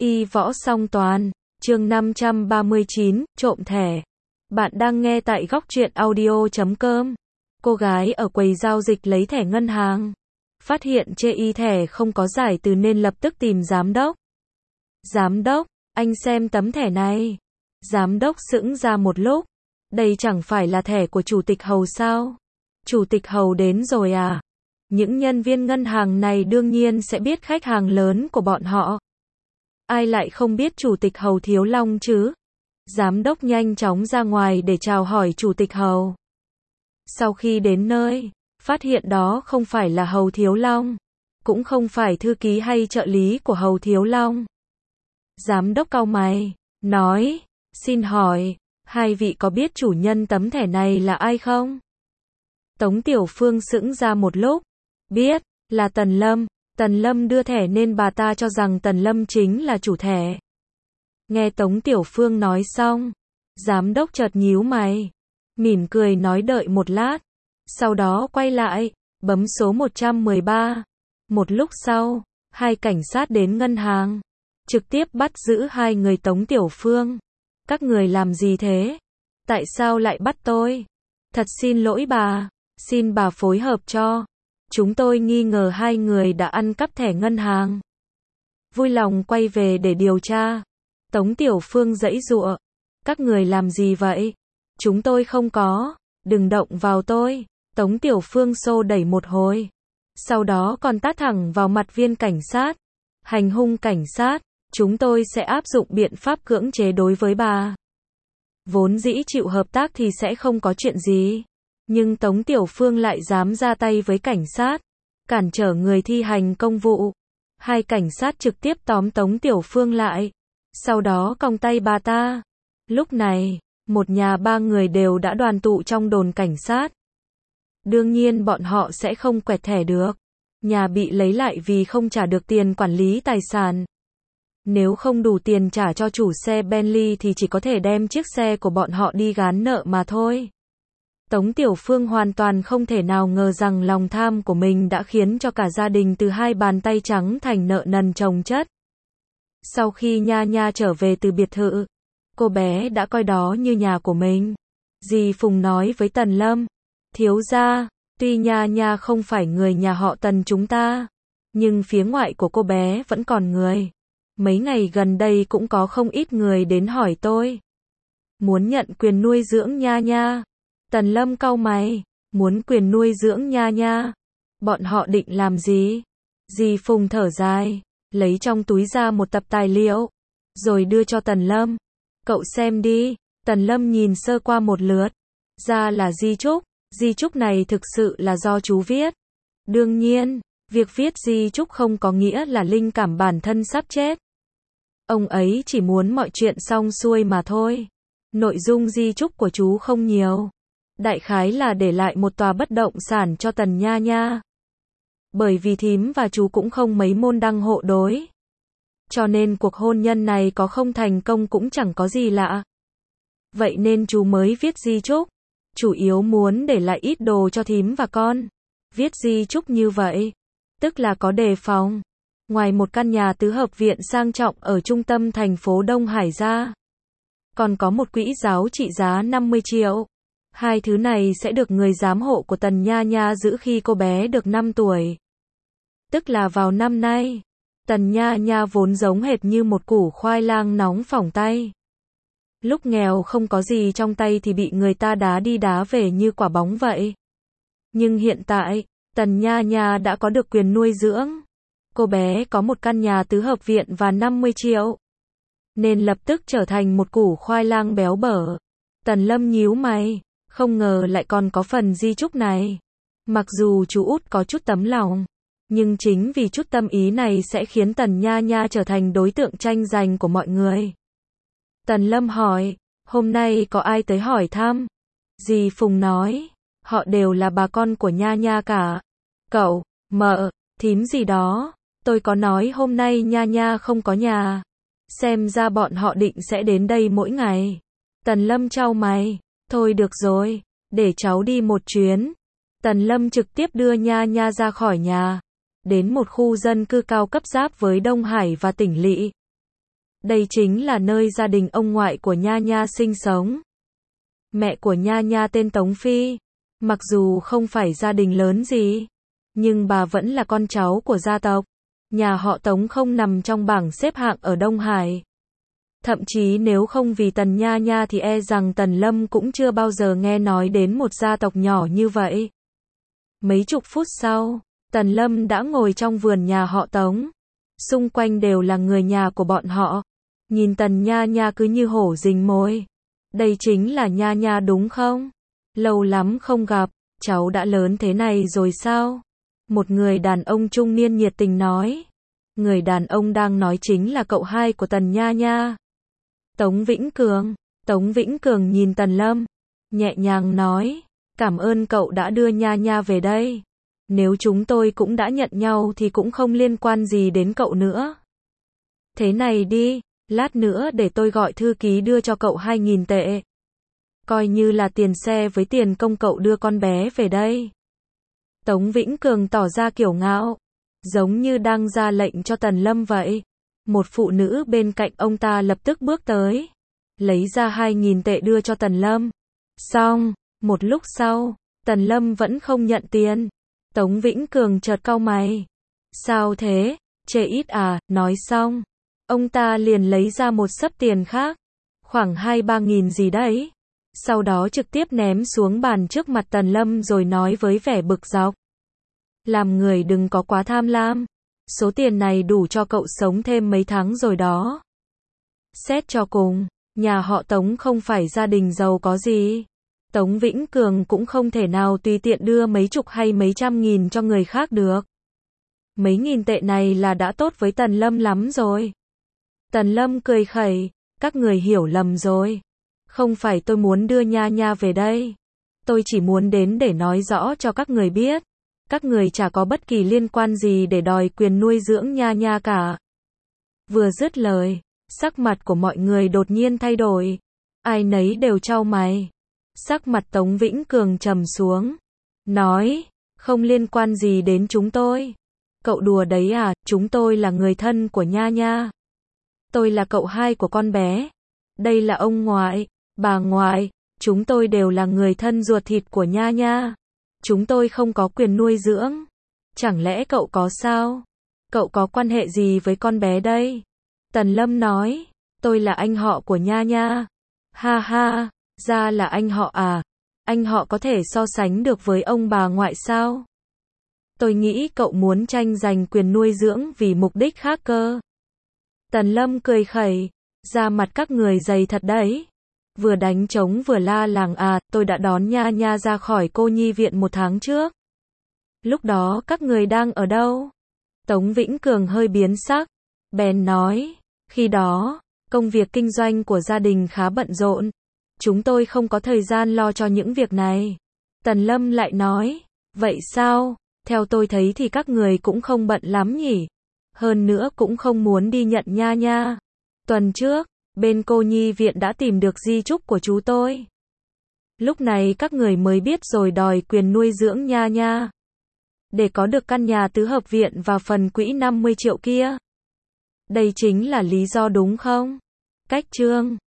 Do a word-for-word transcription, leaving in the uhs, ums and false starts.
Y võ song toàn, chương năm trăm ba mươi chín, trộm thẻ. Bạn đang nghe tại góc truyện audio chấm com. Cô gái ở quầy giao dịch lấy thẻ ngân hàng. Phát hiện chê y thẻ không có giải từ nên lập tức tìm giám đốc. Giám đốc, anh xem tấm thẻ này. Giám đốc sững ra một lúc. Đây chẳng phải là thẻ của chủ tịch Hầu sao? Chủ tịch Hầu đến rồi à? Những nhân viên ngân hàng này đương nhiên sẽ biết khách hàng lớn của bọn họ. Ai lại không biết Chủ tịch Hầu Thiếu Long chứ? Giám đốc nhanh chóng ra ngoài để chào hỏi Chủ tịch Hầu. Sau khi đến nơi, phát hiện đó không phải là Hầu Thiếu Long, cũng không phải thư ký hay trợ lý của Hầu Thiếu Long. Giám đốc cau mày, nói, xin hỏi, hai vị có biết chủ nhân tấm thẻ này là ai không? Tống Tiểu Phương sững ra một lúc, biết, là Tần Lâm. Tần Lâm đưa thẻ nên bà ta cho rằng Tần Lâm chính là chủ thẻ. Nghe Tống Tiểu Phương nói xong, giám đốc chợt nhíu mày, mỉm cười nói đợi một lát, sau đó quay lại, bấm số một trăm mười ba. Một lúc sau, hai cảnh sát đến ngân hàng, trực tiếp bắt giữ hai người Tống Tiểu Phương. Các người làm gì thế? Tại sao lại bắt tôi? Thật xin lỗi bà, xin bà phối hợp cho. Chúng tôi nghi ngờ hai người đã ăn cắp thẻ ngân hàng. Vui lòng quay về để điều tra. Tống Tiểu Phương giãy giụa. Các người làm gì vậy? Chúng tôi không có. Đừng động vào tôi. Tống Tiểu Phương xô đẩy một hồi. Sau đó còn tát thẳng vào mặt viên cảnh sát. Hành hung cảnh sát. Chúng tôi sẽ áp dụng biện pháp cưỡng chế đối với bà. Vốn dĩ chịu hợp tác thì sẽ không có chuyện gì. Nhưng Tống Tiểu Phương lại dám ra tay với cảnh sát, cản trở người thi hành công vụ. Hai cảnh sát trực tiếp tóm Tống Tiểu Phương lại, sau đó còng tay bà ta. Lúc này, một nhà ba người đều đã đoàn tụ trong đồn cảnh sát. Đương nhiên bọn họ sẽ không quẹt thẻ được. Nhà bị lấy lại vì không trả được tiền quản lý tài sản. Nếu không đủ tiền trả cho chủ xe Bentley thì chỉ có thể đem chiếc xe của bọn họ đi gán nợ mà thôi. Tống Tiểu Phương hoàn toàn không thể nào ngờ rằng lòng tham của mình đã khiến cho cả gia đình từ hai bàn tay trắng thành nợ nần chồng chất. Sau khi Nha Nha trở về từ biệt thự, cô bé đã coi đó như nhà của mình. Dì Phùng nói với Tần Lâm, thiếu gia, tuy Nha Nha không phải người nhà họ Tần chúng ta, nhưng phía ngoại của cô bé vẫn còn người. Mấy ngày gần đây cũng có không ít người đến hỏi tôi, muốn nhận quyền nuôi dưỡng Nha Nha. Tần Lâm cau mày, muốn quyền nuôi dưỡng Nha Nha. Bọn họ định làm gì? Dì Phùng thở dài, lấy trong túi ra một tập tài liệu, rồi đưa cho Tần Lâm. Cậu xem đi. Tần Lâm nhìn sơ qua một lượt, ra là di chúc. Di chúc này thực sự là do chú viết. Đương nhiên, việc viết di chúc không có nghĩa là linh cảm bản thân sắp chết. Ông ấy chỉ muốn mọi chuyện xong xuôi mà thôi. Nội dung di chúc của chú không nhiều. Đại khái là để lại một tòa bất động sản cho Tần Nha Nha. Bởi vì thím và chú cũng không mấy môn đăng hộ đối, cho nên cuộc hôn nhân này có không thành công cũng chẳng có gì lạ. Vậy nên chú mới viết di chúc. Chủ yếu muốn để lại ít đồ cho thím và con. Viết di chúc như vậy, tức là có đề phòng. Ngoài một căn nhà tứ hợp viện sang trọng ở trung tâm thành phố Đông Hải ra, còn có một quỹ giáo trị giá năm mươi triệu. Hai thứ này sẽ được người giám hộ của Tần Nha Nha giữ khi cô bé được năm tuổi. Tức là vào năm nay, Tần Nha Nha vốn giống hệt như một củ khoai lang nóng phỏng tay. Lúc nghèo không có gì trong tay thì bị người ta đá đi đá về như quả bóng vậy. Nhưng hiện tại, Tần Nha Nha đã có được quyền nuôi dưỡng. Cô bé có một căn nhà tứ hợp viện và năm mươi triệu. Nên lập tức trở thành một củ khoai lang béo bở. Tần Lâm nhíu mày. Không ngờ lại còn có phần di chúc này. Mặc dù chú út có chút tấm lòng, nhưng chính vì chút tâm ý này sẽ khiến Tần Nha Nha trở thành đối tượng tranh giành của mọi người. Tần Lâm hỏi, hôm nay có ai tới hỏi thăm? Dì Phùng nói, họ đều là bà con của Nha Nha cả. Cậu, mợ, thím gì đó, tôi có nói hôm nay Nha Nha không có nhà. Xem ra bọn họ định sẽ đến đây mỗi ngày. Tần Lâm chau mày. Thôi được rồi, để cháu đi một chuyến. Tần Lâm trực tiếp đưa Nha Nha ra khỏi nhà, đến một khu dân cư cao cấp giáp với Đông Hải và tỉnh lỵ. Đây chính là nơi gia đình ông ngoại của Nha Nha sinh sống. Mẹ của Nha Nha tên Tống Phi. Mặc dù không phải gia đình lớn gì, nhưng bà vẫn là con cháu của gia tộc. Nhà họ Tống không nằm trong bảng xếp hạng ở Đông Hải. Thậm chí nếu không vì Tần Nha Nha thì e rằng Tần Lâm cũng chưa bao giờ nghe nói đến một gia tộc nhỏ như vậy. Mấy chục phút sau, Tần Lâm đã ngồi trong vườn nhà họ Tống. Xung quanh đều là người nhà của bọn họ. Nhìn Tần Nha Nha cứ như hổ rình mồi. Đây chính là Nha Nha đúng không? Lâu lắm không gặp, cháu đã lớn thế này rồi sao? Một người đàn ông trung niên nhiệt tình nói. Người đàn ông đang nói chính là cậu hai của Tần Nha Nha. Tống Vĩnh Cường. Tống Vĩnh Cường nhìn Tần Lâm, nhẹ nhàng nói. Cảm ơn cậu đã đưa Nha Nha về đây. Nếu chúng tôi cũng đã nhận nhau thì cũng không liên quan gì đến cậu nữa. Thế này đi, lát nữa để tôi gọi thư ký đưa cho cậu hai nghìn tệ. Coi như là tiền xe với tiền công cậu đưa con bé về đây. Tống Vĩnh Cường tỏ ra kiêu ngạo, giống như đang ra lệnh cho Tần Lâm vậy. Một phụ nữ bên cạnh ông ta lập tức bước tới, lấy ra hai nghìn tệ đưa cho Tần Lâm. Xong, một lúc sau, Tần Lâm vẫn không nhận tiền. Tống Vĩnh Cường chợt cau mày. Sao thế, chê ít à, nói xong. Ông ta liền lấy ra một xấp tiền khác, khoảng hai ba nghìn gì đấy. Sau đó trực tiếp ném xuống bàn trước mặt Tần Lâm rồi nói với vẻ bực dọc. Làm người đừng có quá tham lam. Số tiền này đủ cho cậu sống thêm mấy tháng rồi đó. Xét cho cùng, nhà họ Tống không phải gia đình giàu có gì. Tống Vĩnh Cường cũng không thể nào tùy tiện đưa mấy chục hay mấy trăm nghìn cho người khác được. Mấy nghìn tệ này là đã tốt với Tần Lâm lắm rồi. Tần Lâm cười khẩy, các người hiểu lầm rồi. Không phải tôi muốn đưa Nha Nha về đây. Tôi chỉ muốn đến để nói rõ cho các người biết. Các người chả có bất kỳ liên quan gì để đòi quyền nuôi dưỡng Nha Nha cả. Vừa dứt lời, sắc mặt của mọi người đột nhiên thay đổi. Ai nấy đều chau mày. Sắc mặt Tống Vĩnh Cường trầm xuống. Nói, không liên quan gì đến chúng tôi. Cậu đùa đấy à, chúng tôi là người thân của Nha Nha. Tôi là cậu hai của con bé. Đây là ông ngoại, bà ngoại, chúng tôi đều là người thân ruột thịt của Nha Nha. Chúng tôi không có quyền nuôi dưỡng. Chẳng lẽ cậu có sao? Cậu có quan hệ gì với con bé đây? Tần Lâm nói, tôi là anh họ của Nha Nha. Ha ha, ra là anh họ à? Anh họ có thể so sánh được với ông bà ngoại sao? Tôi nghĩ cậu muốn tranh giành quyền nuôi dưỡng vì mục đích khác cơ. Tần Lâm cười khẩy, da mặt các người dày thật đấy. Vừa đánh trống vừa la làng à, tôi đã đón Nha Nha ra khỏi cô nhi viện một tháng trước. Lúc đó các người đang ở đâu? Tống Vĩnh Cường hơi biến sắc, bèn nói, khi đó, công việc kinh doanh của gia đình khá bận rộn. Chúng tôi không có thời gian lo cho những việc này. Tần Lâm lại nói, vậy sao? Theo tôi thấy thì các người cũng không bận lắm nhỉ? Hơn nữa cũng không muốn đi nhận Nha Nha. Tuần trước, bên cô nhi viện đã tìm được di chúc của chú tôi. Lúc này các người mới biết rồi đòi quyền nuôi dưỡng Nha Nha. Để có được căn nhà tứ hợp viện và phần quỹ năm mươi triệu kia. Đây chính là lý do đúng không? Cách chương